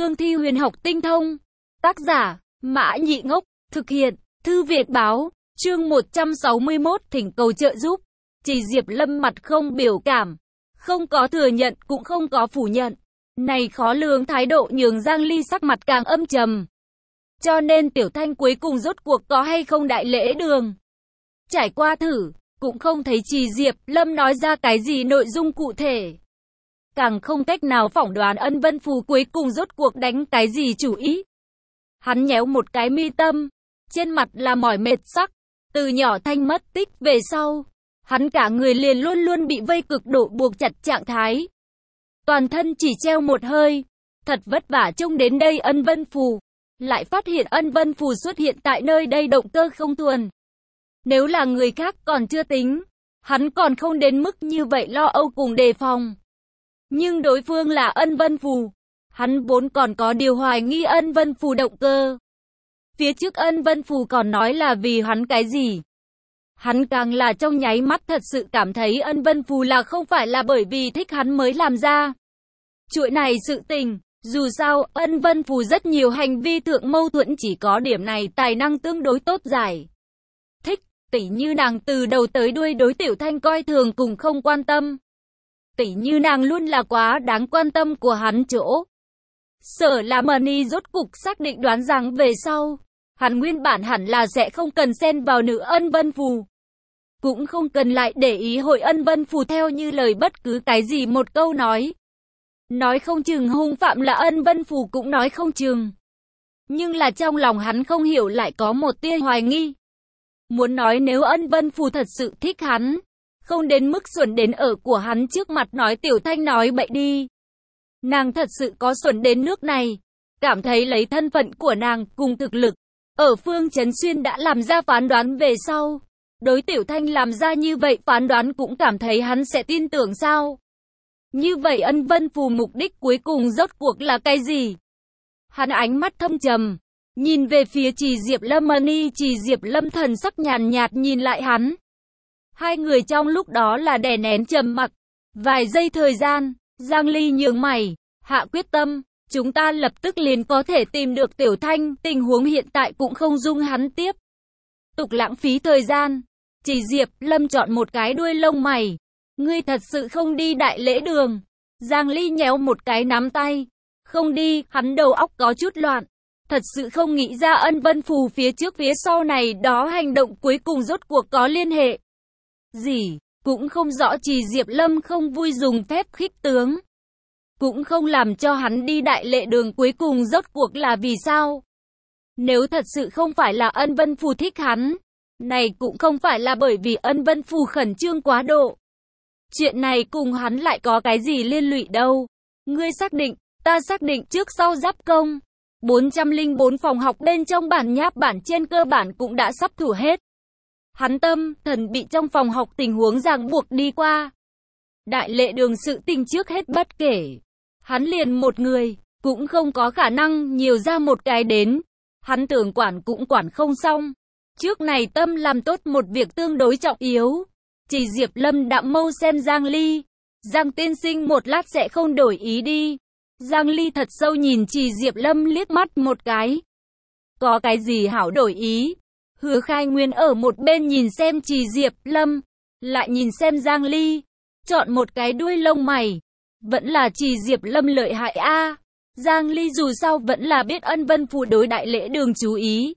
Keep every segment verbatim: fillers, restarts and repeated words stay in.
cương thi huyền học tinh thông. Tác giả, Mã Nhị Ngốc, thực hiện, Thư Việt Báo, chương một trăm sáu mươi mốt thỉnh cầu trợ giúp. Chỉ Diệp Lâm mặt không biểu cảm, không có thừa nhận cũng không có phủ nhận. Này khó lường thái độ nhường Giang Ly sắc mặt càng âm trầm. Cho nên Tiểu Thanh cuối cùng rốt cuộc có hay không đại lễ đường. Trải qua thử, cũng không thấy Chỉ Diệp Lâm nói ra cái gì nội dung cụ thể. Càng không cách nào phỏng đoán Ân Vân Phù cuối cùng rốt cuộc đánh cái gì chủ ý. Hắn nhéo một cái mi tâm, trên mặt là mỏi mệt sắc. Từ nhỏ Thanh mất tích về sau, hắn cả người liền luôn luôn bị vây cực độ buộc chặt trạng thái. Toàn thân chỉ treo một hơi, thật vất vả trông đến đây Ân Vân Phù, lại phát hiện Ân Vân Phù xuất hiện tại nơi đây động cơ không thuần. Nếu là người khác còn chưa tính, hắn còn không đến mức như vậy lo âu cùng đề phòng. Nhưng đối phương là Ân Vân Phù, hắn vốn còn có điều hoài nghi Ân Vân Phù động cơ. Phía trước Ân Vân Phù còn nói là vì hắn cái gì. Hắn càng là trong nháy mắt thật sự cảm thấy Ân Vân Phù là không phải là bởi vì thích hắn mới làm ra chuỗi này sự tình. Dù sao, Ân Vân Phù rất nhiều hành vi thượng mâu thuẫn, chỉ có điểm này tài năng tương đối tốt giải thích. Tỉ như nàng từ đầu tới đuôi đối Tiểu Thanh coi thường cùng không quan tâm. Tỉ như nàng luôn là quá đáng quan tâm của hắn chỗ. Sở là Money rốt cục xác định đoán rằng về sau, hắn nguyên bản hẳn là sẽ không cần xen vào nữ Ân Vân Phù. Cũng không cần lại để ý hội Ân Vân Phù theo như lời bất cứ cái gì một câu nói. Nói không chừng hung phạm là Ân Vân Phù cũng nói không chừng. Nhưng là trong lòng hắn không hiểu lại có một tia hoài nghi. Muốn nói nếu Ân Vân Phù thật sự thích hắn, không đến mức xuẩn đến ở của hắn trước mặt nói Tiểu Thanh nói bậy đi. Nàng thật sự có xuẩn đến nước này, cảm thấy lấy thân phận của nàng cùng thực lực, ở Phương Chấn Xuyên đã làm ra phán đoán về sau. Đối Tiểu Thanh làm ra như vậy phán đoán cũng cảm thấy hắn sẽ tin tưởng sao? Như vậy Ân Vân Phù mục đích cuối cùng rốt cuộc là cái gì? Hắn ánh mắt thâm trầm, nhìn về phía Chỉ Diệp Lâm Money, Chỉ Diệp Lâm thần sắc nhàn nhạt nhìn lại hắn. Hai người trong lúc đó là đè nén trầm mặc. Vài giây thời gian, Giang Ly nhướng mày, hạ quyết tâm, chúng ta lập tức liền có thể tìm được Tiểu Thanh, tình huống hiện tại cũng không dung hắn tiếp tục lãng phí thời gian. Chỉ Diệp Lâm chọn một cái đuôi lông mày, ngươi thật sự không đi đại lễ đường? Giang Ly nhéo một cái nắm tay, không đi, hắn đầu óc có chút loạn, thật sự không nghĩ ra Ân Vân Phù phía trước phía sau này đó hành động cuối cùng rốt cuộc có liên hệ gì, cũng không rõ. Chỉ Diệp Lâm không vui dùng phép khích tướng, cũng không làm cho hắn đi đại lễ đường cuối cùng rốt cuộc là vì sao. Nếu thật sự không phải là Ân Vân Phù thích hắn, này cũng không phải là bởi vì Ân Vân Phù khẩn trương quá độ. Chuyện này cùng hắn lại có cái gì liên lụy đâu. Ngươi xác định, ta xác định trước sau giáp công. bốn trăm lẻ bốn phòng học bên trong bản nháp bản trên cơ bản cũng đã sắp thủ hết. Hắn tâm, thần bị trong phòng học tình huống ràng buộc đi qua. Đại lễ đường sự tình trước hết bất kể. Hắn liền một người, cũng không có khả năng nhiều ra một cái đến. Hắn tưởng quản cũng quản không xong. Trước này tâm làm tốt một việc tương đối trọng yếu. Chỉ Diệp Lâm đạm mâu xem Giang Ly. Giang tiên sinh một lát sẽ không đổi ý đi. Giang Ly thật sâu nhìn Chỉ Diệp Lâm liếc mắt một cái. Có cái gì hảo đổi ý? Hứa Khai Nguyên ở một bên nhìn xem Chỉ Diệp Lâm, lại nhìn xem Giang Ly, chọn một cái đuôi lông mày. Vẫn là Chỉ Diệp Lâm lợi hại a. À. Giang Ly dù sao vẫn là biết Ân Vân Phù đối đại lễ đường chú ý.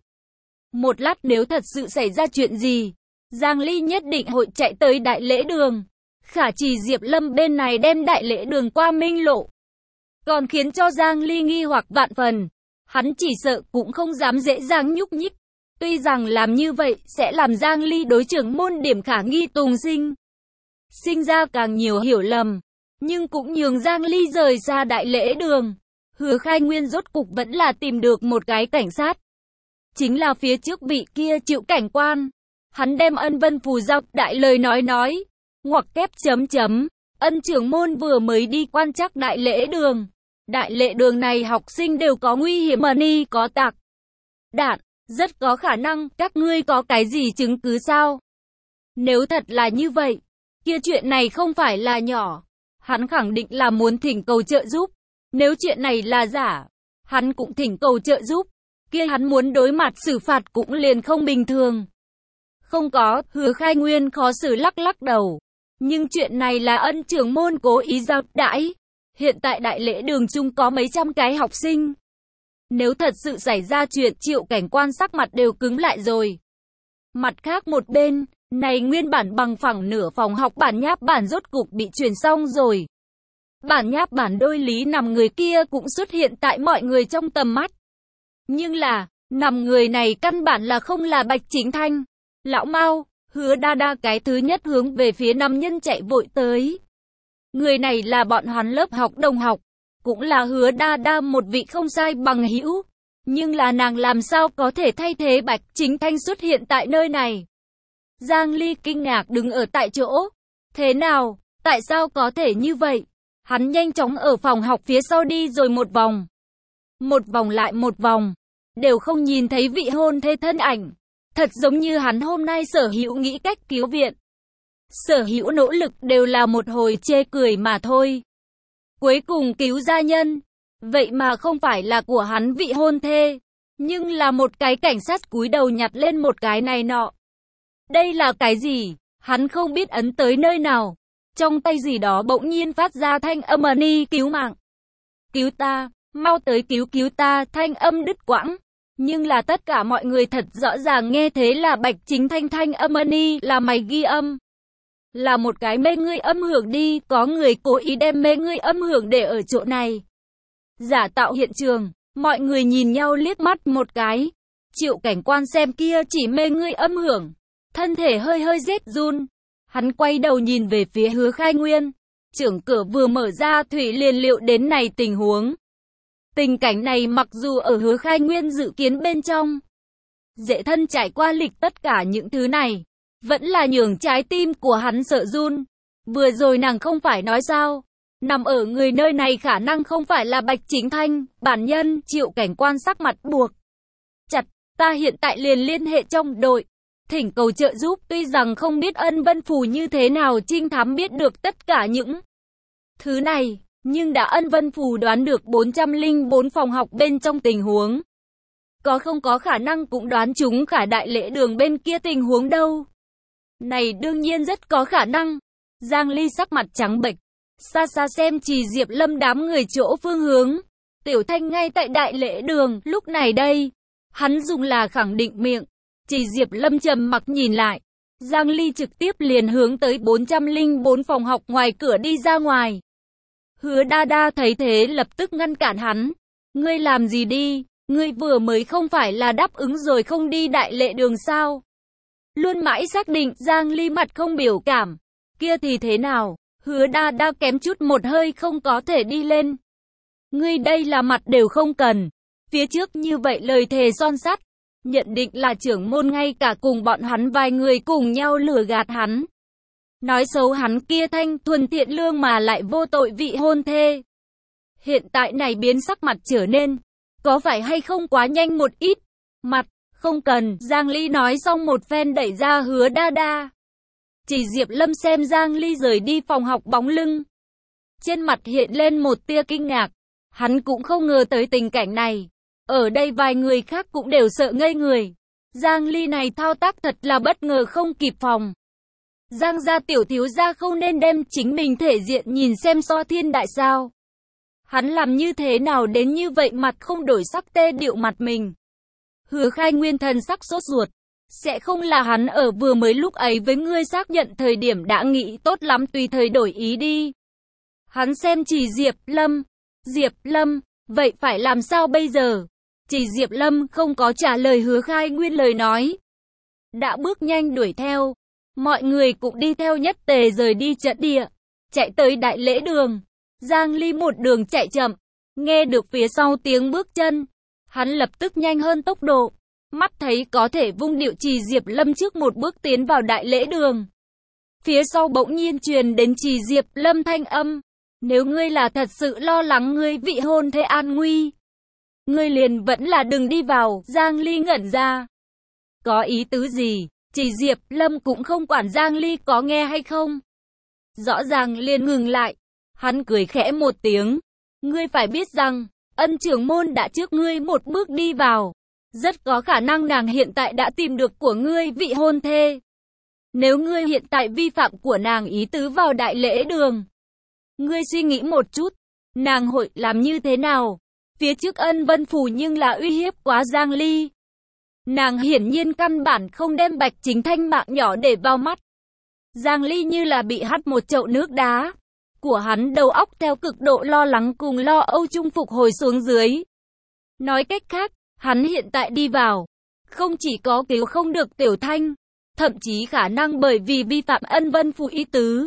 Một lát nếu thật sự xảy ra chuyện gì, Giang Ly nhất định hội chạy tới đại lễ đường. Khả Chỉ Diệp Lâm bên này đem đại lễ đường qua minh lộ, còn khiến cho Giang Ly nghi hoặc vạn phần. Hắn chỉ sợ cũng không dám dễ dàng nhúc nhích. Tuy rằng làm như vậy sẽ làm Giang Ly đối trưởng môn điểm khả nghi tùng sinh sinh ra càng nhiều hiểu lầm, nhưng cũng nhường Giang Ly rời xa đại lễ đường. Hứa Khai Nguyên rốt cục vẫn là tìm được một cái cảnh sát, chính là phía trước vị kia Triệu cảnh quan. Hắn đem Ân Vân Phù giao đại lời nói nói, ngoặc kép chấm chấm, Ân trưởng môn vừa mới đi quan trắc đại lễ đường. Đại lễ đường này học sinh đều có nguy hiểm, Money có tạc đạn, rất có khả năng các ngươi có cái gì chứng cứ sao? Nếu thật là như vậy, kia chuyện này không phải là nhỏ. Hắn khẳng định là muốn thỉnh cầu trợ giúp. Nếu chuyện này là giả, hắn cũng thỉnh cầu trợ giúp, kia hắn muốn đối mặt xử phạt cũng liền không bình thường. Không có, Hứa Khai Nguyên khó xử lắc lắc đầu. Nhưng chuyện này là ân trưởng môn cố ý giao đãi. Hiện tại đại lễ đường chung có mấy trăm cái học sinh. Nếu thật sự xảy ra chuyện, Triệu Cảnh Quan sắc mặt đều cứng lại rồi. Mặt khác một bên, này nguyên bản bằng phẳng nửa phòng học bản nháp bản rốt cục bị chuyển xong rồi. Bản nháp bản đôi lý nằm người kia cũng xuất hiện tại mọi người trong tầm mắt. Nhưng là, nằm người này căn bản là không là Bạch Chính Thanh. Lão Mao, Hứa Đa Đa cái thứ nhất hướng về phía nam nhân chạy vội tới. Người này là bọn hắn lớp học đồng học, cũng là Hứa Đa Đa một vị không sai bằng hữu. Nhưng là nàng làm sao có thể thay thế Bạch Chính Thanh xuất hiện tại nơi này? Giang Ly kinh ngạc đứng ở tại chỗ. Thế nào? Tại sao có thể như vậy? Hắn nhanh chóng ở phòng học phía sau đi rồi một vòng. Một vòng lại một vòng. Đều không nhìn thấy vị hôn thê thân ảnh. Thật giống như hắn hôm nay sở hữu nghĩ cách cứu viện. Sở hữu nỗ lực đều là một hồi chê cười mà thôi. Cuối cùng cứu gia nhân. Vậy mà không phải là của hắn vị hôn thê. Nhưng là một cái cảnh sát cúi đầu nhặt lên một cái này nọ. Đây là cái gì? Hắn không biết ấn tới nơi nào. Trong tay gì đó bỗng nhiên phát ra thanh âm ni cứu mạng. Cứu ta, mau tới cứu cứu ta, thanh âm đứt quãng. Nhưng là tất cả mọi người thật rõ ràng nghe thế là Bạch Chính Thanh thanh âm ni là mày ghi âm. Là một cái mê ngươi âm hưởng đi, có người cố ý đem mê ngươi âm hưởng để ở chỗ này. Giả tạo hiện trường, mọi người nhìn nhau liếc mắt một cái. Triệu Cảnh Quan xem kia chỉ mê ngươi âm hưởng. Thân thể hơi hơi rét run. Hắn quay đầu nhìn về phía Hứa Khai Nguyên. Trưởng cửa vừa mở ra Thủy liền liệu đến này tình huống. Tình cảnh này mặc dù ở Hứa Khai Nguyên dự kiến bên trong. Dễ thân trải qua lịch tất cả những thứ này. Vẫn là nhường trái tim của hắn sợ run. Vừa rồi nàng không phải nói sao. Nằm ở người nơi này khả năng không phải là Bạch Chính Thanh, bản nhân. Triệu Cảnh Quan sắc mặt buộc chặt, ta hiện tại liền liên hệ trong đội. Thỉnh cầu trợ giúp, tuy rằng không biết Ân Vân Phù như thế nào trinh thám biết được tất cả những thứ này, nhưng đã Ân Vân Phù đoán được bốn trăm lẻ bốn phòng học bên trong tình huống. Có không có khả năng cũng đoán chúng cả đại lễ đường bên kia tình huống đâu. Này đương nhiên rất có khả năng. Giang Ly sắc mặt trắng bệch, xa xa xem Trì Diệp Lâm đám người chỗ phương hướng. Tiểu Thanh ngay tại đại lễ đường, lúc này đây, hắn dùng là khẳng định miệng. Trì Diệp Lâm trầm mặc nhìn lại. Giang Ly trực tiếp liền hướng tới bốn trăm lẻ bốn phòng học ngoài cửa đi ra ngoài. Hứa Đa Đa thấy thế lập tức ngăn cản hắn. Ngươi làm gì đi? Ngươi vừa mới không phải là đáp ứng rồi không đi đại lễ đường sao? Luôn mãi xác định. Giang Ly mặt không biểu cảm. Kia thì thế nào? Hứa Đa Đa kém chút một hơi không có thể đi lên. Ngươi đây là mặt đều không cần. Phía trước như vậy lời thề son sắt. Nhận định là trưởng môn ngay cả cùng bọn hắn vài người cùng nhau lừa gạt hắn. Nói xấu hắn kia thanh thuần thiện lương mà lại vô tội vị hôn thê. Hiện tại này biến sắc mặt trở nên, có phải hay không quá nhanh một ít? Mặt, không cần. Giang Ly nói xong một phen đẩy ra Hứa Đa Đa. Chỉ Diệp Lâm xem Giang Ly rời đi phòng học bóng lưng. Trên mặt hiện lên một tia kinh ngạc. Hắn cũng không ngờ tới tình cảnh này. Ở đây vài người khác cũng đều sợ ngây người. Giang Ly này thao tác thật là bất ngờ không kịp phòng. Giang gia tiểu thiếu gia không nên đem chính mình thể diện nhìn xem so thiên đại sao. Hắn làm như thế nào đến như vậy mặt không đổi sắc tê điệu mặt mình. Hứa Khai Nguyên thần sắc sốt ruột. Sẽ không là hắn ở vừa mới lúc ấy với ngươi xác nhận thời điểm đã nghĩ tốt lắm tùy thời đổi ý đi. Hắn xem Chỉ Diệp Lâm. Diệp Lâm, vậy phải làm sao bây giờ? Chỉ Diệp Lâm không có trả lời Hứa Khai Nguyên lời nói. Đã bước nhanh đuổi theo. Mọi người cũng đi theo nhất tề rời đi trận địa. Chạy tới đại lễ đường. Giang Ly một đường chạy chậm. Nghe được phía sau tiếng bước chân. Hắn lập tức nhanh hơn tốc độ. Mắt thấy có thể vung điệu Trì Diệp Lâm trước một bước tiến vào đại lễ đường. Phía sau bỗng nhiên truyền đến Trì Diệp Lâm thanh âm. Nếu ngươi là thật sự lo lắng ngươi vị hôn thê an nguy, ngươi liền vẫn là đừng đi vào. Giang Ly ngẩn ra. Có ý tứ gì? Trì Diệp Lâm cũng không quản Giang Ly có nghe hay không. Rõ ràng liền ngừng lại. Hắn cười khẽ một tiếng. Ngươi phải biết rằng, ân trưởng môn đã trước ngươi một bước đi vào. Rất có khả năng nàng hiện tại đã tìm được của ngươi vị hôn thê. Nếu ngươi hiện tại vi phạm của nàng ý tứ vào đại lễ đường, ngươi suy nghĩ một chút, nàng hội làm như thế nào? Phía trước Ân Vân Phù nhưng là uy hiếp quá Giang Ly. Nàng hiển nhiên căn bản không đem Bạch Chính Thanh mạng nhỏ để vào mắt. Giang Ly như là bị hắt một chậu nước đá của hắn, đầu óc theo cực độ lo lắng cùng lo âu chung phục hồi xuống dưới. Nói cách khác, hắn hiện tại đi vào, không chỉ có cứu không được Tiểu Thanh, thậm chí khả năng bởi vì vi phạm Ân Vân Phù ý tứ,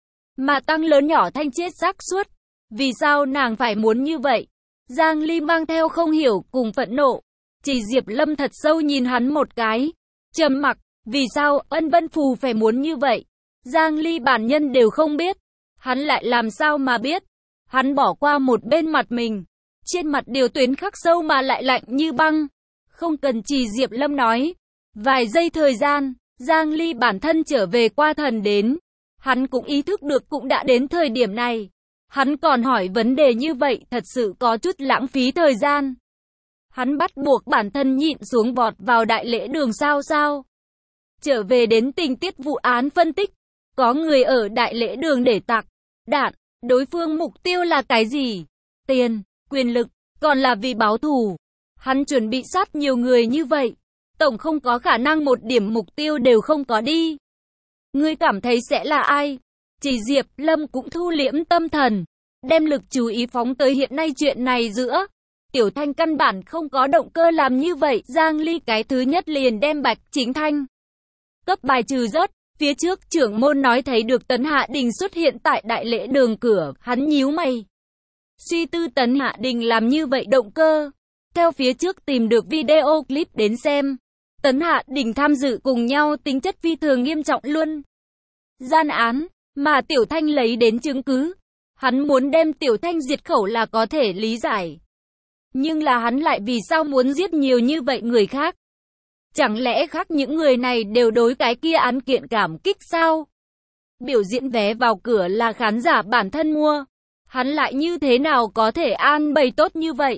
mà tăng lớn nhỏ Thanh chết xác suất. Vì sao nàng phải muốn như vậy? Giang Ly mang theo không hiểu cùng phẫn nộ. Chỉ Diệp Lâm thật sâu nhìn hắn một cái, trầm mặc. Vì sao Ân Vân Phù phải muốn như vậy? Giang Ly bản nhân đều không biết, hắn lại làm sao mà biết? Hắn bỏ qua một bên mặt mình, trên mặt điều tuyến khắc sâu mà lại lạnh như băng. Không cần Chỉ Diệp Lâm nói, vài giây thời gian, Giang Ly bản thân trở về qua thần đến. Hắn cũng ý thức được cũng đã đến thời điểm này. Hắn còn hỏi vấn đề như vậy thật sự có chút lãng phí thời gian. Hắn bắt buộc bản thân nhịn xuống vọt vào đại lễ đường sao sao. Trở về đến tình tiết vụ án phân tích. Có người ở đại lễ đường để tặc đạn. Đối phương mục tiêu là cái gì? Tiền, quyền lực, còn là vì báo thù. Hắn chuẩn bị sát nhiều người như vậy. Tổng không có khả năng một điểm mục tiêu đều không có đi. Ngươi cảm thấy sẽ là ai? Chỉ Diệp Lâm cũng thu liễm tâm thần, đem lực chú ý phóng tới hiện nay chuyện này giữa. Tiểu Thanh căn bản không có động cơ làm như vậy. Giang Ly cái thứ nhất liền đem Bạch Chính Thanh cấp bài trừ rớt. Phía trước trưởng môn nói thấy được Tấn Hạ Đình xuất hiện tại đại lễ đường cửa, hắn nhíu mày. Suy tư Tấn Hạ Đình làm như vậy động cơ. Theo phía trước tìm được video clip đến xem, Tấn Hạ Đình tham dự cùng nhau tính chất phi thường nghiêm trọng luôn. Gian án mà Tiểu Thanh lấy đến chứng cứ, hắn muốn đem Tiểu Thanh diệt khẩu là có thể lý giải. Nhưng là hắn lại vì sao muốn giết nhiều như vậy người khác? Chẳng lẽ khác những người này đều đối cái kia án kiện cảm kích sao? Biểu diễn vé vào cửa là khán giả bản thân mua. Hắn lại như thế nào có thể an bày tốt như vậy?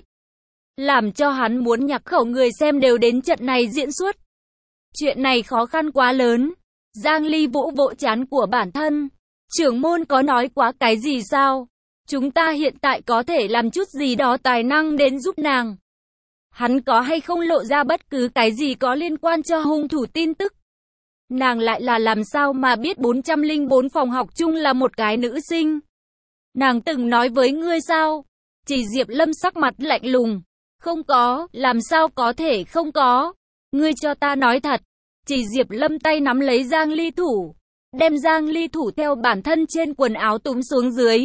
Làm cho hắn muốn nhạc khẩu người xem đều đến trận này diễn xuất. Chuyện này khó khăn quá lớn. Giang Ly vỗ vỗ trán của bản thân. Trưởng môn có nói quá cái gì sao? Chúng ta hiện tại có thể làm chút gì đó tài năng đến giúp nàng. Hắn có hay không lộ ra bất cứ cái gì có liên quan cho hung thủ tin tức? Nàng lại là làm sao mà biết bốn trăm lẻ bốn phòng học chung là một cái nữ sinh? Nàng từng nói với ngươi sao? Chỉ Diệp Lâm sắc mặt lạnh lùng. Không có, làm sao có thể không có? Ngươi cho ta nói thật. Chỉ Diệp Lâm tay nắm lấy Giang Ly thủ, đem Giang Ly thủ theo bản thân trên quần áo túm xuống dưới.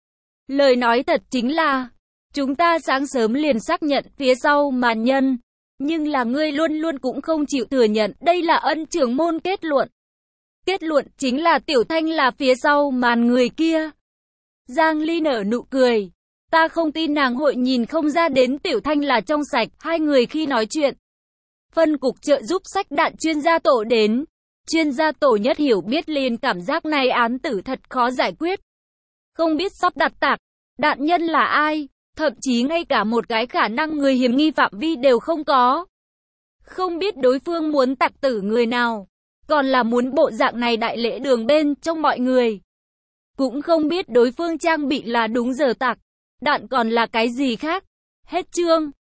Lời nói thật chính là, chúng ta sáng sớm liền xác nhận phía sau màn nhân, nhưng là ngươi luôn luôn cũng không chịu thừa nhận, đây là Ân trưởng môn kết luận. Kết luận chính là Tiểu Thanh là phía sau màn người kia. Giang Ly nở nụ cười, ta không tin nàng hội nhìn không ra đến Tiểu Thanh là trong sạch. Hai người khi nói chuyện, phân cục trợ giúp sách đạn chuyên gia tổ đến. Chuyên gia tổ nhất hiểu biết liền cảm giác này án tử thật khó giải quyết. Không biết sắp đặt tạc đạn nhân là ai, thậm chí ngay cả một cái khả năng người hiểm nghi phạm vi đều không có. Không biết đối phương muốn tạc tử người nào, còn là muốn bộ dạng này đại lễ đường bên trong mọi người. Cũng không biết đối phương trang bị là đúng giờ tạc đạn còn là cái gì khác. Hết chương.